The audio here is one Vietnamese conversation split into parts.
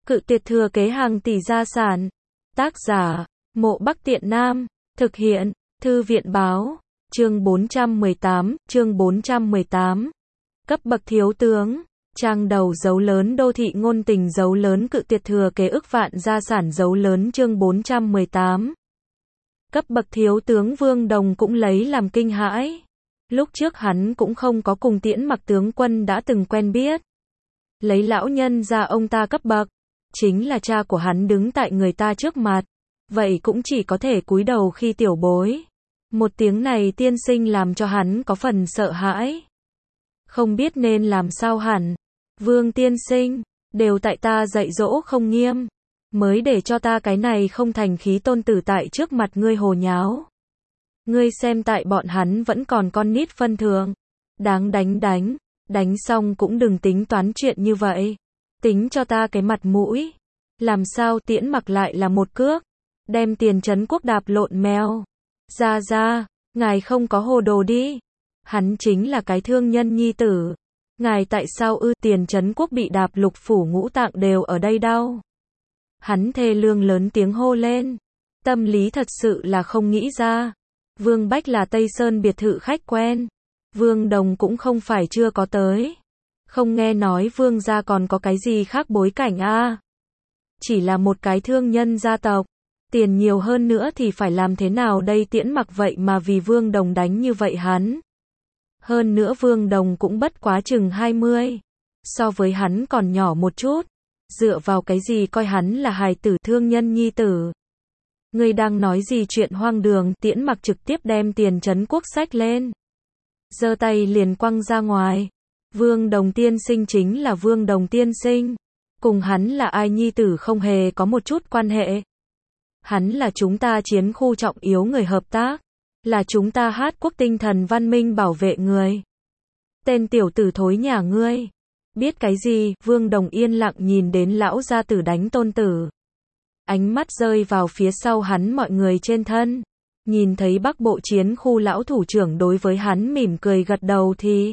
Cự tuyệt thừa kế hàng tỷ gia sản. Tác giả, Mộ Bắc Tiện Nam. Thực hiện, Thư viện báo. Chương 418. Cấp bậc thiếu tướng. Trang đầu dấu lớn đô thị ngôn tình dấu lớn cự tuyệt thừa kế ức vạn gia sản dấu lớn chương 418. Cấp bậc thiếu tướng Vương Đồng cũng lấy làm kinh hãi. Lúc trước hắn cũng không có cùng Tiễn Mặc tướng quân đã từng quen biết. Lấy lão nhân ra ông ta cấp bậc, chính là cha của hắn đứng tại người ta trước mặt. Vậy cũng chỉ có thể cúi đầu khi tiểu bối. Một tiếng này tiên sinh làm cho hắn có phần sợ hãi. Không biết nên làm sao hẳn. Vương tiên sinh, đều tại ta dạy dỗ không nghiêm. Mới để cho ta cái này không thành khí tôn tử tại trước mặt ngươi hồ nháo. Ngươi xem tại bọn hắn vẫn còn con nít phân thường. Đáng đánh xong cũng đừng tính toán chuyện như vậy. Tính cho ta cái mặt mũi. Làm sao Tiễn Mặc lại là một cước. Đem Tiền Trấn Quốc đạp lộn mèo. Ra, ngài không có hồ đồ đi. Hắn chính là cái thương nhân nhi tử. Ngài tại sao Tiền Trấn Quốc bị đạp lục phủ ngũ tạng đều ở đây đau. Hắn thê lương lớn tiếng hô lên. Tâm lý thật sự là không nghĩ ra. Vương Bách là Tây Sơn biệt thự khách quen. Vương Đồng cũng không phải chưa có tới. Không nghe nói Vương gia còn có cái gì khác bối cảnh a? Chỉ là một cái thương nhân gia tộc. Tiền nhiều hơn nữa thì phải làm thế nào đây Tiễn Mặc vậy mà vì Vương Đồng đánh như vậy hắn. Hơn nữa Vương Đồng cũng bất quá chừng 20. So với hắn còn nhỏ một chút. Dựa vào cái gì coi hắn là hài tử thương nhân nhi tử. Ngươi đang nói gì chuyện hoang đường. Tiễn Mặc trực tiếp đem Tiền Trấn Quốc xách lên. Giơ tay liền quăng ra ngoài. Vương Đồng tiên sinh chính là Vương Đồng tiên sinh. Cùng hắn là ai nhi tử không hề có một chút quan hệ. Hắn là chúng ta chiến khu trọng yếu người hợp tác. Là chúng ta Hát quốc tinh thần văn minh bảo vệ người. Tên tiểu tử thối nhà ngươi. Biết cái gì? Vương Đồng yên lặng nhìn đến lão gia tử đánh tôn tử. Ánh mắt rơi vào phía sau hắn mọi người trên thân. Nhìn thấy Bắc Bộ chiến khu lão thủ trưởng đối với hắn mỉm cười gật đầu thì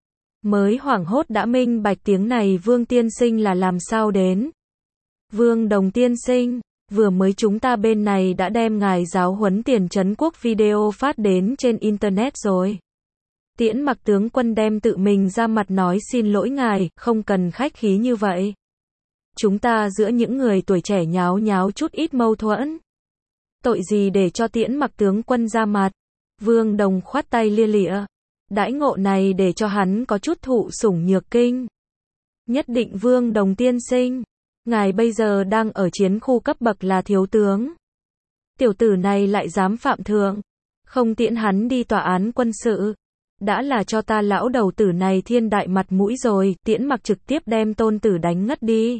mới hoảng hốt đã minh bạch tiếng này Vương tiên sinh là làm sao đến. Vương Đồng tiên sinh, vừa mới chúng ta bên này đã đem ngài giáo huấn Tiền Trấn Quốc video phát đến trên internet rồi. Tiễn Mặc tướng quân đem tự mình ra mặt nói xin lỗi ngài, không cần khách khí như vậy. Chúng ta giữa những người tuổi trẻ nháo chút ít mâu thuẫn. Tội gì để cho Tiễn Mặc tướng quân ra mặt. Vương Đồng khoát tay lia lịa. Đãi ngộ này để cho hắn có chút thụ sủng nhược kinh. Nhất định Vương Đồng tiên sinh. Ngài bây giờ đang ở chiến khu cấp bậc là thiếu tướng. Tiểu tử này lại dám phạm thượng. Không tiễn hắn đi tòa án quân sự. Đã là cho ta lão đầu tử này thiên đại mặt mũi rồi. Tiễn Mặc trực tiếp đem tôn tử đánh ngất đi.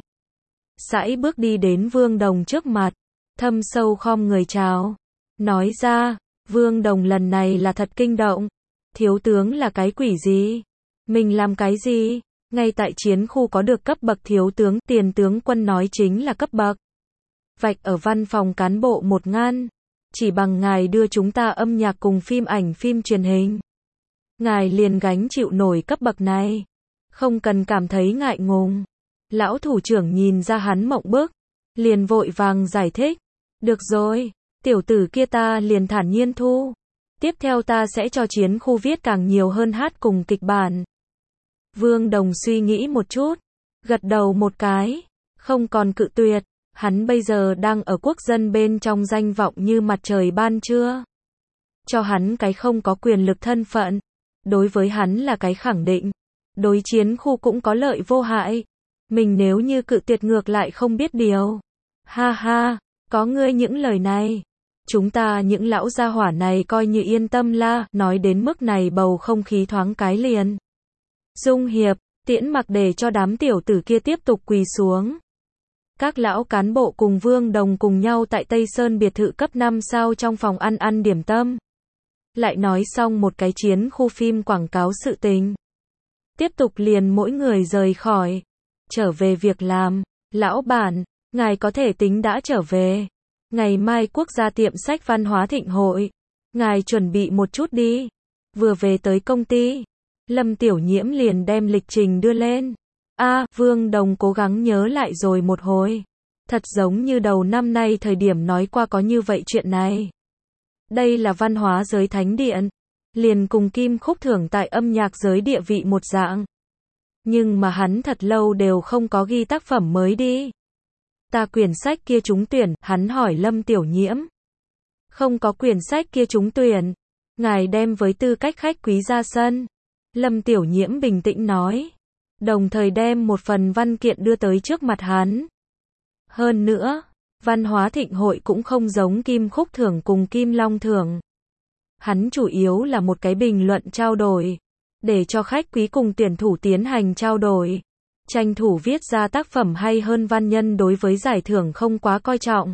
Sải bước đi đến Vương Đồng trước mặt. Thâm sâu khom người chào. Nói ra, Vương Đồng lần này là thật kinh động. Thiếu tướng là cái quỷ gì? Mình làm cái gì? Ngay tại chiến khu có được cấp bậc thiếu tướng, Tiền tướng quân nói chính là cấp bậc. Vạch ở văn phòng cán bộ một ngăn. Chỉ bằng ngài đưa chúng ta âm nhạc cùng phim ảnh phim truyền hình. Ngài liền gánh chịu nổi cấp bậc này. Không cần cảm thấy ngại ngùng. Lão thủ trưởng nhìn ra hắn mộng bức. Liền vội vàng giải thích. Được rồi, tiểu tử kia ta liền thản nhiên thu. Tiếp theo ta sẽ cho chiến khu viết càng nhiều hơn hát cùng kịch bản. Vương Đồng suy nghĩ một chút. Gật đầu một cái. Không còn cự tuyệt. Hắn bây giờ đang ở quốc dân bên trong danh vọng như mặt trời ban trưa. Cho hắn cái không có quyền lực thân phận. Đối với hắn là cái khẳng định. Đối chiến khu cũng có lợi vô hại. Mình nếu như cự tuyệt ngược lại không biết điều. Ha ha, có ngươi những lời này. Chúng ta những lão gia hỏa này coi như yên tâm la. Nói đến mức này bầu không khí thoáng cái liền. Dung hiệp, Tiễn Mặc để cho đám tiểu tử kia tiếp tục quỳ xuống. Các lão cán bộ cùng Vương Đồng cùng nhau tại Tây Sơn biệt thự cấp 5 sao trong phòng ăn điểm tâm. Lại nói xong một cái chiến khu phim quảng cáo sự tình. Tiếp tục liền mỗi người rời khỏi. Trở về việc làm. Lão bản, ngài có thể tính đã trở về. Ngày mai quốc gia tiệm sách văn hóa thịnh hội. Ngài chuẩn bị một chút đi. Vừa về tới công ty. Lâm Tiểu Nhiễm liền đem lịch trình đưa lên. Vương Đồng cố gắng nhớ lại rồi một hồi. Thật giống như đầu năm nay thời điểm nói qua có như vậy chuyện này. Đây là văn hóa giới thánh điện. Liền cùng Kim Khúc Thưởng tại âm nhạc giới địa vị một dạng. Nhưng mà hắn thật lâu đều không có ghi tác phẩm mới đi. Ta quyển sách kia trúng tuyển, hắn hỏi Lâm Tiểu Nhiễm. Không có quyển sách kia trúng tuyển. Ngài đem với tư cách khách quý ra sân. Lâm Tiểu Nhiễm bình tĩnh nói. Đồng thời đem một phần văn kiện đưa tới trước mặt hắn. Hơn nữa, văn hóa thịnh hội cũng không giống Kim Khúc Thưởng cùng Kim Long Thưởng. Hắn chủ yếu là một cái bình luận trao đổi. Để cho khách quý cùng tuyển thủ tiến hành trao đổi. Tranh thủ viết ra tác phẩm hay hơn văn nhân đối với giải thưởng không quá coi trọng.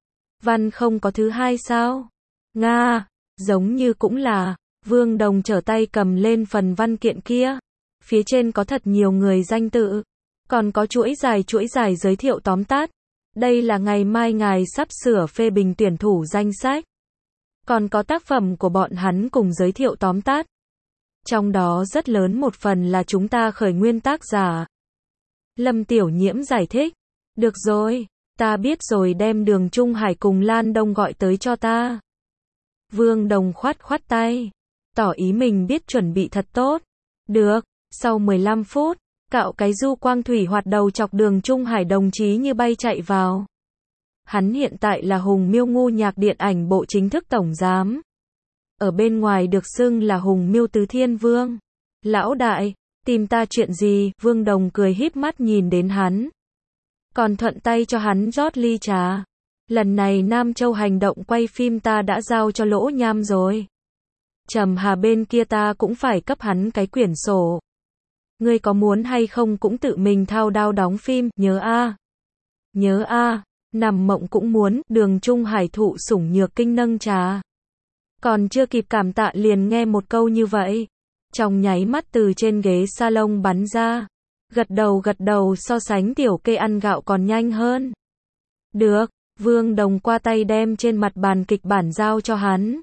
Văn không có thứ hai sao? Nga, giống như cũng là. Vương Đồng trở tay cầm lên phần văn kiện kia. Phía trên có thật nhiều người danh tự. Còn có chuỗi dài giới thiệu tóm tắt. Đây là ngày mai ngài sắp sửa phê bình tuyển thủ danh sách. Còn có tác phẩm của bọn hắn cùng giới thiệu tóm tắt. Trong đó rất lớn một phần là chúng ta khởi nguyên tác giả. Lâm Tiểu Nhiễm giải thích. Được rồi, ta biết rồi, đem Đường Trung Hải cùng Lan Đông gọi tới cho ta. Vương Đồng khoát tay. Tỏ ý mình biết chuẩn bị thật tốt. Được, sau 15 phút, cạo cái du quang thủy hoạt đầu chọc Đường Trung Hải đồng chí như bay chạy vào. Hắn hiện tại là Hùng Miêu Ngu Nhạc Điện ảnh bộ chính thức tổng giám. Ở bên ngoài được xưng là Hùng Miêu Tứ Thiên Vương. Lão đại, tìm ta chuyện gì? Vương Đồng cười híp mắt nhìn đến hắn. Còn thuận tay cho hắn rót ly trà. Lần này Nam Châu hành động quay phim ta đã giao cho Lỗ Nham rồi. Trầm Hà bên kia ta cũng phải cấp hắn cái quyển sổ. Ngươi có muốn hay không cũng tự mình thao đao đóng phim, nhớ a. Nằm mộng cũng muốn. Đường Trung Hải thụ sủng nhược kinh nâng trà. Còn chưa kịp cảm tạ liền nghe một câu như vậy. Trong nháy mắt từ trên ghế salon bắn ra. Gật đầu so sánh tiểu kê ăn gạo còn nhanh hơn. Được, Vương Đồng qua tay đem trên mặt bàn kịch bản giao cho hắn.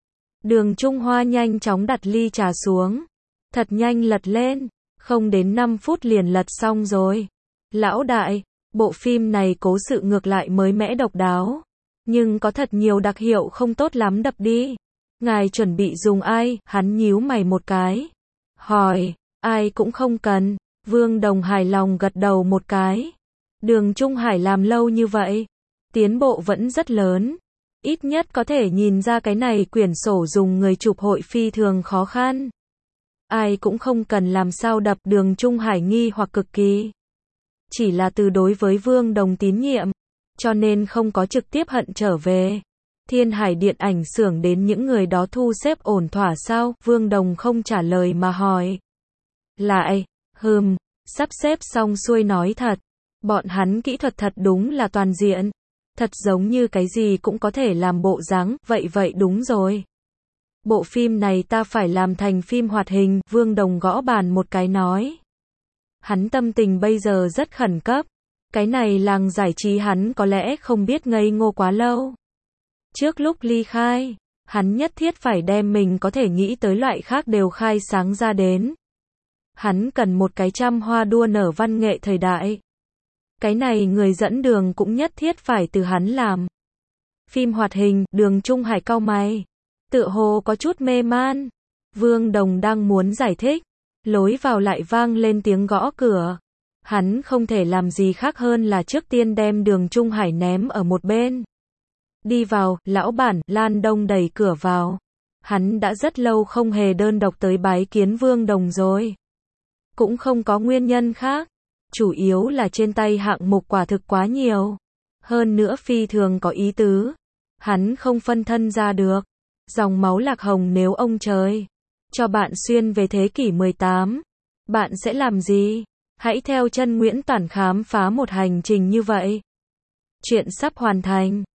Đường Trung Hoa nhanh chóng đặt ly trà xuống. Thật nhanh lật lên. Không đến 5 phút liền lật xong rồi. Lão đại, bộ phim này cố sự ngược lại mới mẻ độc đáo. Nhưng có thật nhiều đặc hiệu không tốt lắm đập đi. Ngài chuẩn bị dùng ai? Hắn nhíu mày một cái. Hỏi, ai cũng không cần. Vương Đồng hài lòng gật đầu một cái. Đường Trung Hải làm lâu như vậy. Tiến bộ vẫn rất lớn. Ít nhất có thể nhìn ra cái này quyển sổ dùng người chụp hội phi thường khó khăn. Ai cũng không cần làm sao đập. Đường Trung Hải nghi hoặc cực kỳ. Chỉ là từ đối với Vương Đồng tín nhiệm. Cho nên không có trực tiếp hận trở về. Thiên Hải điện ảnh xưởng đến những người đó thu xếp ổn thỏa sao? Vương Đồng không trả lời mà hỏi. Lại, sắp xếp xong xuôi nói thật. Bọn hắn kỹ thuật thật đúng là toàn diện. Thật giống như cái gì cũng có thể làm bộ dáng, vậy đúng rồi. Bộ phim này ta phải làm thành phim hoạt hình, Vương Đồng gõ bàn một cái nói. Hắn tâm tình bây giờ rất khẩn cấp. Cái này làng giải trí hắn có lẽ không biết ngây ngô quá lâu. Trước lúc ly khai, hắn nhất thiết phải đem mình có thể nghĩ tới loại khác đều khai sáng ra đến. Hắn cần một cái trăm hoa đua nở văn nghệ thời đại. Cái này người dẫn đường cũng nhất thiết phải từ hắn làm. Phim hoạt hình, Đường Trung Hải cau mày. Tựa hồ có chút mê man. Vương Đồng đang muốn giải thích. Lối vào lại vang lên tiếng gõ cửa. Hắn không thể làm gì khác hơn là trước tiên đem Đường Trung Hải ném ở một bên. Đi vào, lão bản, Lan Đông đẩy cửa vào. Hắn đã rất lâu không hề đơn độc tới bái kiến Vương Đồng rồi. Cũng không có nguyên nhân khác. Chủ yếu là trên tay hạng mục quả thực quá nhiều. Hơn nữa phi thường có ý tứ. Hắn không phân thân ra được. Dòng máu Lạc Hồng nếu ông trời cho bạn xuyên về thế kỷ 18, bạn sẽ làm gì? Hãy theo chân Nguyễn Toản khám phá một hành trình như vậy. Chuyện sắp hoàn thành.